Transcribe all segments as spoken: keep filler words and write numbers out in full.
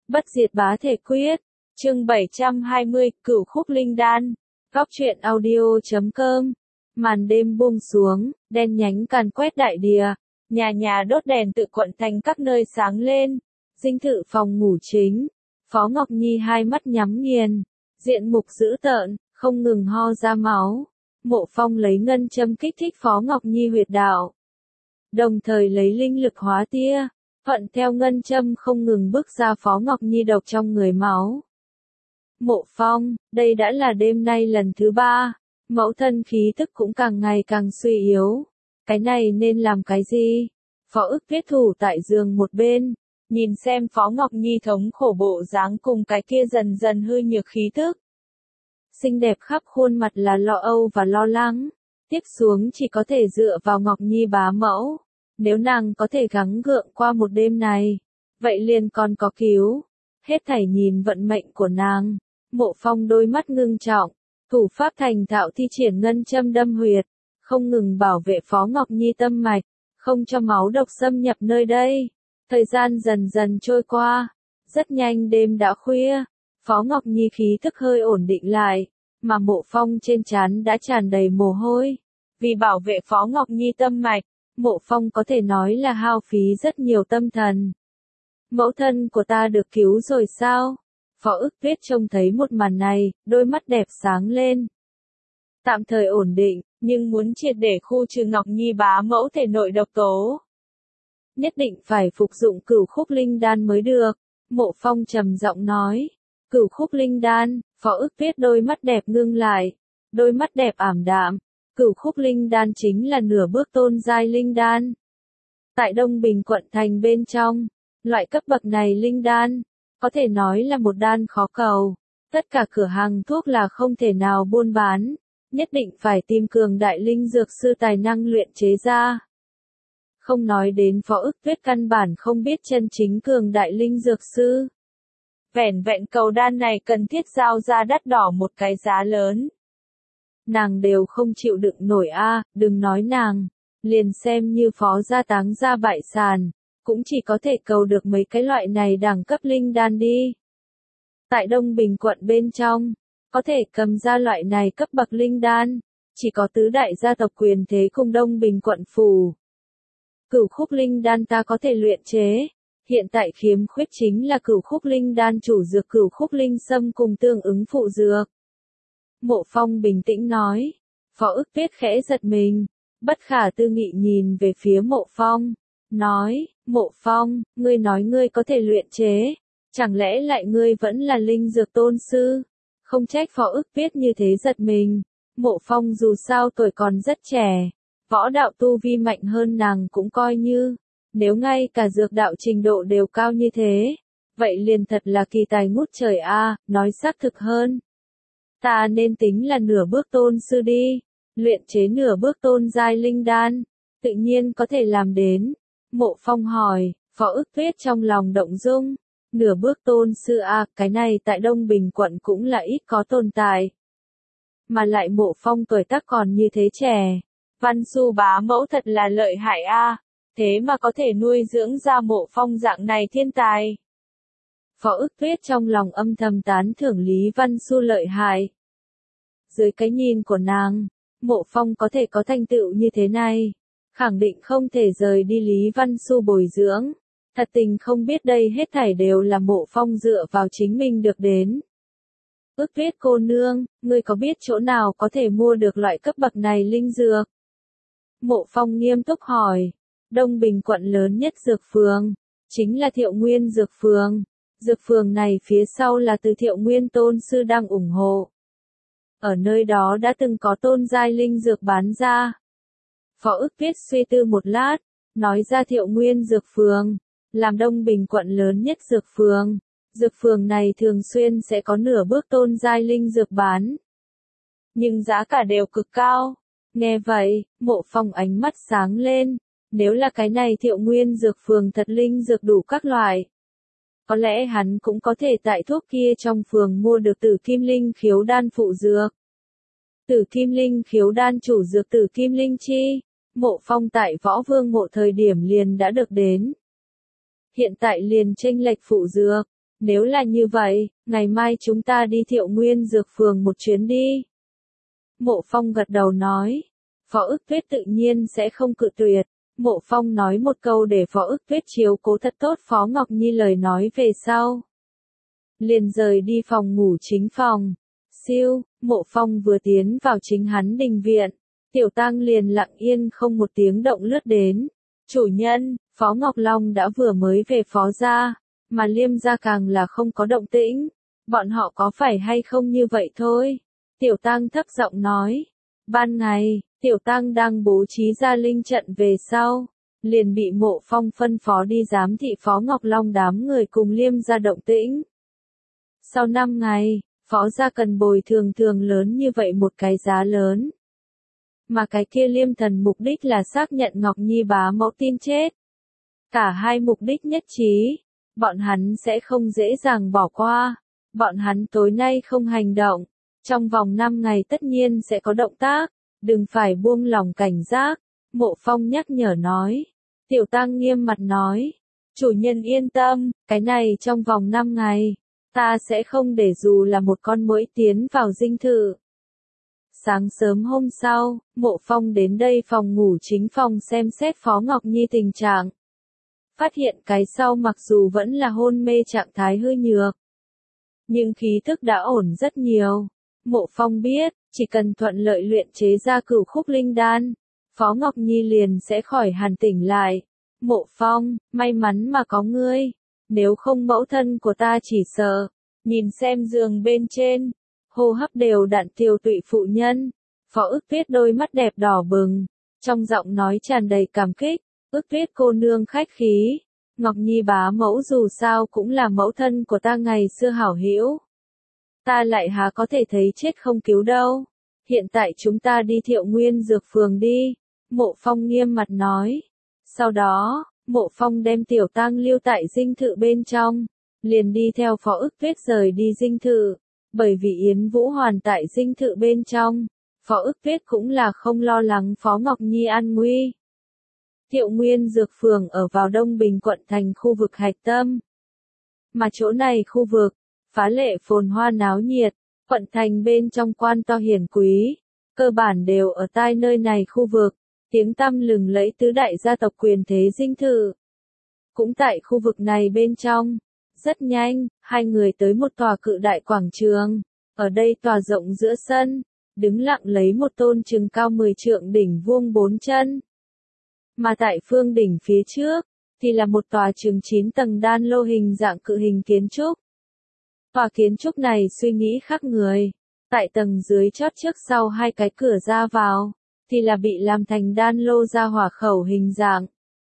Bất diệt bá thể quyết, chương bảy trăm hai mươi, cửu khúc linh đan, góc truyện audio chấm com. Màn đêm buông xuống, đen nhánh càn quét đại địa, nhà nhà đốt đèn tự quận thành các nơi sáng lên. Dinh thự phòng ngủ chính, Phó Ngọc Nhi hai mắt nhắm nghiền, diện mục dữ tợn, không ngừng ho ra máu. Mộ Phong lấy ngân châm kích thích Phó Ngọc Nhi huyệt đạo, đồng thời lấy linh lực hóa tia, thuận theo ngân châm không ngừng bước ra Phó Ngọc Nhi độc trong người máu. Mộ Phong, đây đã là đêm nay lần thứ ba, mẫu thân khí tức cũng càng ngày càng suy yếu. Cái này nên làm cái gì? Phó ức viết thủ tại giường một bên, nhìn xem Phó Ngọc Nhi thống khổ bộ dáng cùng cái kia dần dần hư nhược khí tức. Xinh đẹp khắp khuôn mặt là lo âu và lo lắng, tiếp xuống chỉ có thể dựa vào Ngọc Nhi bá mẫu. Nếu nàng có thể gắng gượng qua một đêm này, vậy liền còn có cứu. Hết thảy nhìn vận mệnh của nàng, Mộ Phong đôi mắt ngưng trọng, thủ pháp thành thạo thi triển ngân châm đâm huyệt, không ngừng bảo vệ Phó Ngọc Nhi tâm mạch, không cho máu độc xâm nhập nơi đây. Thời gian dần dần trôi qua, rất nhanh đêm đã khuya, Phó Ngọc Nhi khí thức hơi ổn định lại, mà Mộ Phong trên trán đã tràn đầy mồ hôi. Vì bảo vệ Phó Ngọc Nhi tâm mạch, Mộ Phong có thể nói là hao phí rất nhiều tâm thần. Mẫu thân của ta được cứu rồi sao? Phó ức viết trông thấy một màn này, đôi mắt đẹp sáng lên. Tạm thời ổn định, nhưng muốn triệt để khu trừ Ngọc Nhi bá mẫu thể nội độc tố, nhất định phải phục dụng cửu khúc linh đan mới được. Mộ Phong trầm giọng nói. Cửu khúc linh đan, Phó ức viết đôi mắt đẹp ngưng lại, đôi mắt đẹp ảm đạm. Cửu khúc linh đan chính là nửa bước tôn giai linh đan. Tại Đông Bình quận thành bên trong, loại cấp bậc này linh đan, có thể nói là một đan khó cầu. Tất cả cửa hàng thuốc là không thể nào buôn bán, nhất định phải tìm cường đại linh dược sư tài năng luyện chế ra. Không nói đến Phó ức viết căn bản không biết chân chính cường đại linh dược sư. Vẻn vẹn cầu đan này cần thiết giao ra đắt đỏ một cái giá lớn. Nàng đều không chịu đựng nổi a, à, đừng nói nàng, liền xem như Phó gia táng gia bại sản, cũng chỉ có thể cầu được mấy cái loại này đẳng cấp linh đan đi. Tại Đông Bình quận bên trong, có thể cầm ra loại này cấp bậc linh đan, chỉ có tứ đại gia tộc quyền thế cùng Đông Bình quận phủ. Cửu khúc linh đan ta có thể luyện chế, hiện tại khiếm khuyết chính là cửu khúc linh đan chủ dược cửu khúc linh sâm cùng tương ứng phụ dược. Mộ Phong bình tĩnh nói. Phó ức viết khẽ giật mình, bất khả tư nghị nhìn về phía Mộ Phong, nói, Mộ Phong, ngươi nói ngươi có thể luyện chế, chẳng lẽ lại ngươi vẫn là linh dược tôn sư? Không trách Phó ức viết như thế giật mình, Mộ Phong dù sao tuổi còn rất trẻ, võ đạo tu vi mạnh hơn nàng cũng coi như, nếu ngay cả dược đạo trình độ đều cao như thế, vậy liền thật là kỳ tài ngút trời a, à, nói xác thực hơn. Ta nên tính là nửa bước tôn sư đi, luyện chế nửa bước tôn giai linh đan, tự nhiên có thể làm đến. Mộ Phong hỏi, Phó ức viết trong lòng động dung, nửa bước tôn sư a, à, cái này tại Đông Bình quận cũng là ít có tồn tại. Mà lại Mộ Phong tuổi tác còn như thế trẻ, Văn Xu bá mẫu thật là lợi hại a, à, thế mà có thể nuôi dưỡng ra Mộ Phong dạng này thiên tài. Phó ức viết trong lòng âm thầm tán thưởng Lý Văn Xu lợi hại. Dưới cái nhìn của nàng, Mộ Phong có thể có thành tựu như thế này, khẳng định không thể rời đi Lý Văn Xu bồi dưỡng. Thật tình không biết đây hết thảy đều là Mộ Phong dựa vào chính mình được đến. Ức viết cô nương, ngươi có biết chỗ nào có thể mua được loại cấp bậc này linh dược? Mộ Phong nghiêm túc hỏi. Đông Bình quận lớn nhất dược phường, chính là Thiệu Nguyên dược phường. Dược phường này phía sau là từ Thiệu Nguyên tôn sư đang ủng hộ. Ở nơi đó đã từng có tôn giai linh dược bán ra. Phó ức viết suy tư một lát, nói ra Thiệu Nguyên dược phường, làm Đông Bình quận lớn nhất dược phường. Dược phường này thường xuyên sẽ có nửa bước tôn giai linh dược bán, nhưng giá cả đều cực cao. Nghe vậy, Mộ Phong ánh mắt sáng lên, nếu là cái này Thiệu Nguyên dược phường thật linh dược đủ các loại, có lẽ hắn cũng có thể tại thuốc kia trong phường mua được Tử Kim Linh khiếu đan phụ dược. Tử Kim Linh khiếu đan chủ dược Tử Kim Linh chi, Mộ Phong tại Võ Vương Mộ thời điểm liền đã được đến. Hiện tại liền chênh lệch phụ dược, Nếu là như vậy, ngày mai chúng ta đi Thiệu Nguyên Dược Phường một chuyến đi. Mộ Phong gật đầu nói. Phó Ức Tuyết tự nhiên sẽ không cự tuyệt. Mộ Phong nói một câu để Phó Ức Tuyết chiếu cố thật tốt Phó Ngọc Nhi lời nói về sau. Liền rời đi phòng ngủ chính phòng. Siêu, Mộ Phong vừa tiến vào chính hắn đình viện. Tiểu Tăng liền lặng yên không một tiếng động lướt đến. Chủ nhân, Phó Ngọc Long đã vừa mới về Phó gia, mà Liêm gia càng là không có động tĩnh. Bọn họ có phải hay không như vậy thôi? Tiểu Tăng thấp giọng nói. Ban ngày, Tiểu Tăng đang bố trí ra linh trận về sau. Liền bị Mộ Phong phân phó đi giám thị Phó Ngọc Long đám người cùng Liêm gia động tĩnh. Sau năm ngày, Phó gia cần bồi thường thường lớn như vậy một cái giá lớn. Mà cái kia Liêm thần mục đích là xác nhận Ngọc Nhi bá mẫu tin chết. Cả hai mục đích nhất trí, bọn hắn sẽ không dễ dàng bỏ qua. Bọn hắn tối nay không hành động, trong vòng năm ngày tất nhiên sẽ có động tác, đừng phải buông lòng cảnh giác. Mộ Phong nhắc nhở nói. Tiểu Tăng nghiêm mặt nói. Chủ nhân yên tâm, cái này trong vòng năm ngày, ta sẽ không để dù là một con muỗi tiến vào dinh thự. Sáng sớm hôm sau, Mộ Phong đến đây phòng ngủ chính phòng xem xét Phó Ngọc Nhi tình trạng. Phát hiện cái sau mặc dù vẫn là hôn mê trạng thái hư nhược, nhưng khí thức đã ổn rất nhiều. Mộ Phong biết, chỉ cần thuận lợi luyện chế ra cửu khúc linh đan, Phó Ngọc Nhi liền sẽ khỏi hẳn tỉnh lại. Mộ Phong, may mắn mà có ngươi, nếu không mẫu thân của ta chỉ sợ. Nhìn xem giường bên trên, hô hấp đều đặn tiều tụy phụ nhân. Phó Ức Tuyết đôi mắt đẹp đỏ bừng, trong giọng nói tràn đầy cảm kích. Ức Tuyết cô nương khách khí, Ngọc Nhi bá mẫu dù sao cũng là mẫu thân của ta ngày xưa hảo hữu. Ta lại há có thể thấy chết không cứu đâu. Hiện tại chúng ta đi Thiệu Nguyên Dược Phường đi. Mộ Phong nghiêm mặt nói. Sau đó, Mộ Phong đem Tiểu Tăng lưu tại dinh thự bên trong, liền đi theo Phó Ức Tuyết rời đi dinh thự. Bởi vì Yến Vũ Hoàn tại dinh thự bên trong, Phó Ức Tuyết cũng là không lo lắng Phó Ngọc Nhi an nguy. Thiệu Nguyên Dược Phường ở vào Đông Bình quận thành khu vực hạch tâm. Mà chỗ này khu vực, phá lệ phồn hoa náo nhiệt, quận thành bên trong quan to hiển quý, cơ bản đều ở tai nơi này khu vực, tiếng tăm lừng lẫy tứ đại gia tộc quyền thế dinh thự. Cũng tại khu vực này bên trong, rất nhanh, hai người tới một tòa cự đại quảng trường, ở đây tòa rộng giữa sân, đứng lặng lấy một tôn chừng cao mười trượng đỉnh vuông bốn chân. Mà tại phương đỉnh phía trước, thì là một tòa chừng chín tầng đan lô hình dạng cự hình kiến trúc. Tòa kiến trúc này suy nghĩ khác người, tại tầng dưới chót trước sau hai cái cửa ra vào, thì là bị làm thành đan lô ra hỏa khẩu hình dạng.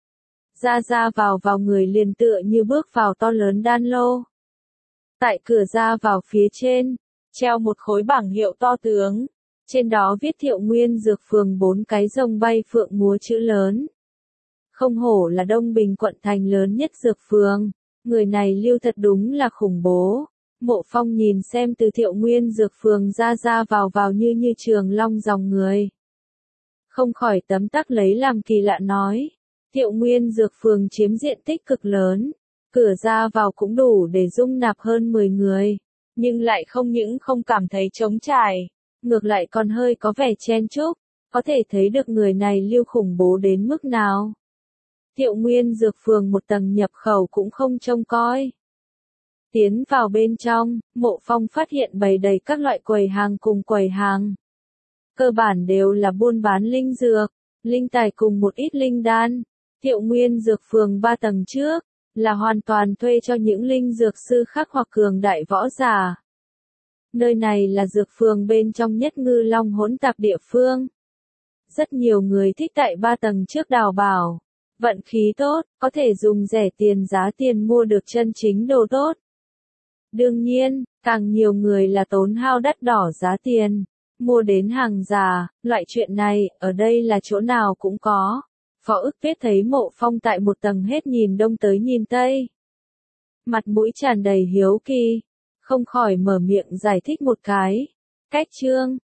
Ra ra vào vào người liền tựa như bước vào to lớn đan lô. Tại cửa ra vào phía trên, treo một khối bảng hiệu to tướng, trên đó viết Thiệu Nguyên Dược Phường bốn cái rồng bay phượng múa chữ lớn. Không hổ là Đông Bình quận thành lớn nhất dược phường, người này lưu thật đúng là khủng bố. Mộ Phong nhìn xem từ Thiệu Nguyên Dược Phường ra ra vào vào như như trường long dòng người. Không khỏi tấm tắc lấy làm kỳ lạ nói. Thiệu Nguyên Dược Phường chiếm diện tích cực lớn, cửa ra vào cũng đủ để dung nạp hơn mười người, nhưng lại không những không cảm thấy trống trải, ngược lại còn hơi có vẻ chen chúc, có thể thấy được người này lưu khủng bố đến mức nào. Thiệu Nguyên Dược Phường một tầng nhập khẩu cũng không trông coi. Tiến vào bên trong, Mộ Phong phát hiện bày đầy các loại quầy hàng cùng quầy hàng. Cơ bản đều là buôn bán linh dược, linh tài cùng một ít linh đan. Thiệu Nguyên Dược Phường ba tầng trước, là hoàn toàn thuê cho những linh dược sư khác hoặc cường đại võ giả. Nơi này là dược phường bên trong nhất ngư long hỗn tạp địa phương. Rất nhiều người thích tại ba tầng trước đào bảo. Vận khí tốt, có thể dùng rẻ tiền giá tiền mua được chân chính đồ tốt. Đương nhiên, càng nhiều người là tốn hao đắt đỏ giá tiền, mua đến hàng giả, loại chuyện này, ở đây là chỗ nào cũng có. Phó Ức Tuyết thấy Mộ Phong tại một tầng hết nhìn đông tới nhìn tây. Mặt mũi tràn đầy hiếu kỳ, không khỏi mở miệng giải thích một cái. Cách chương,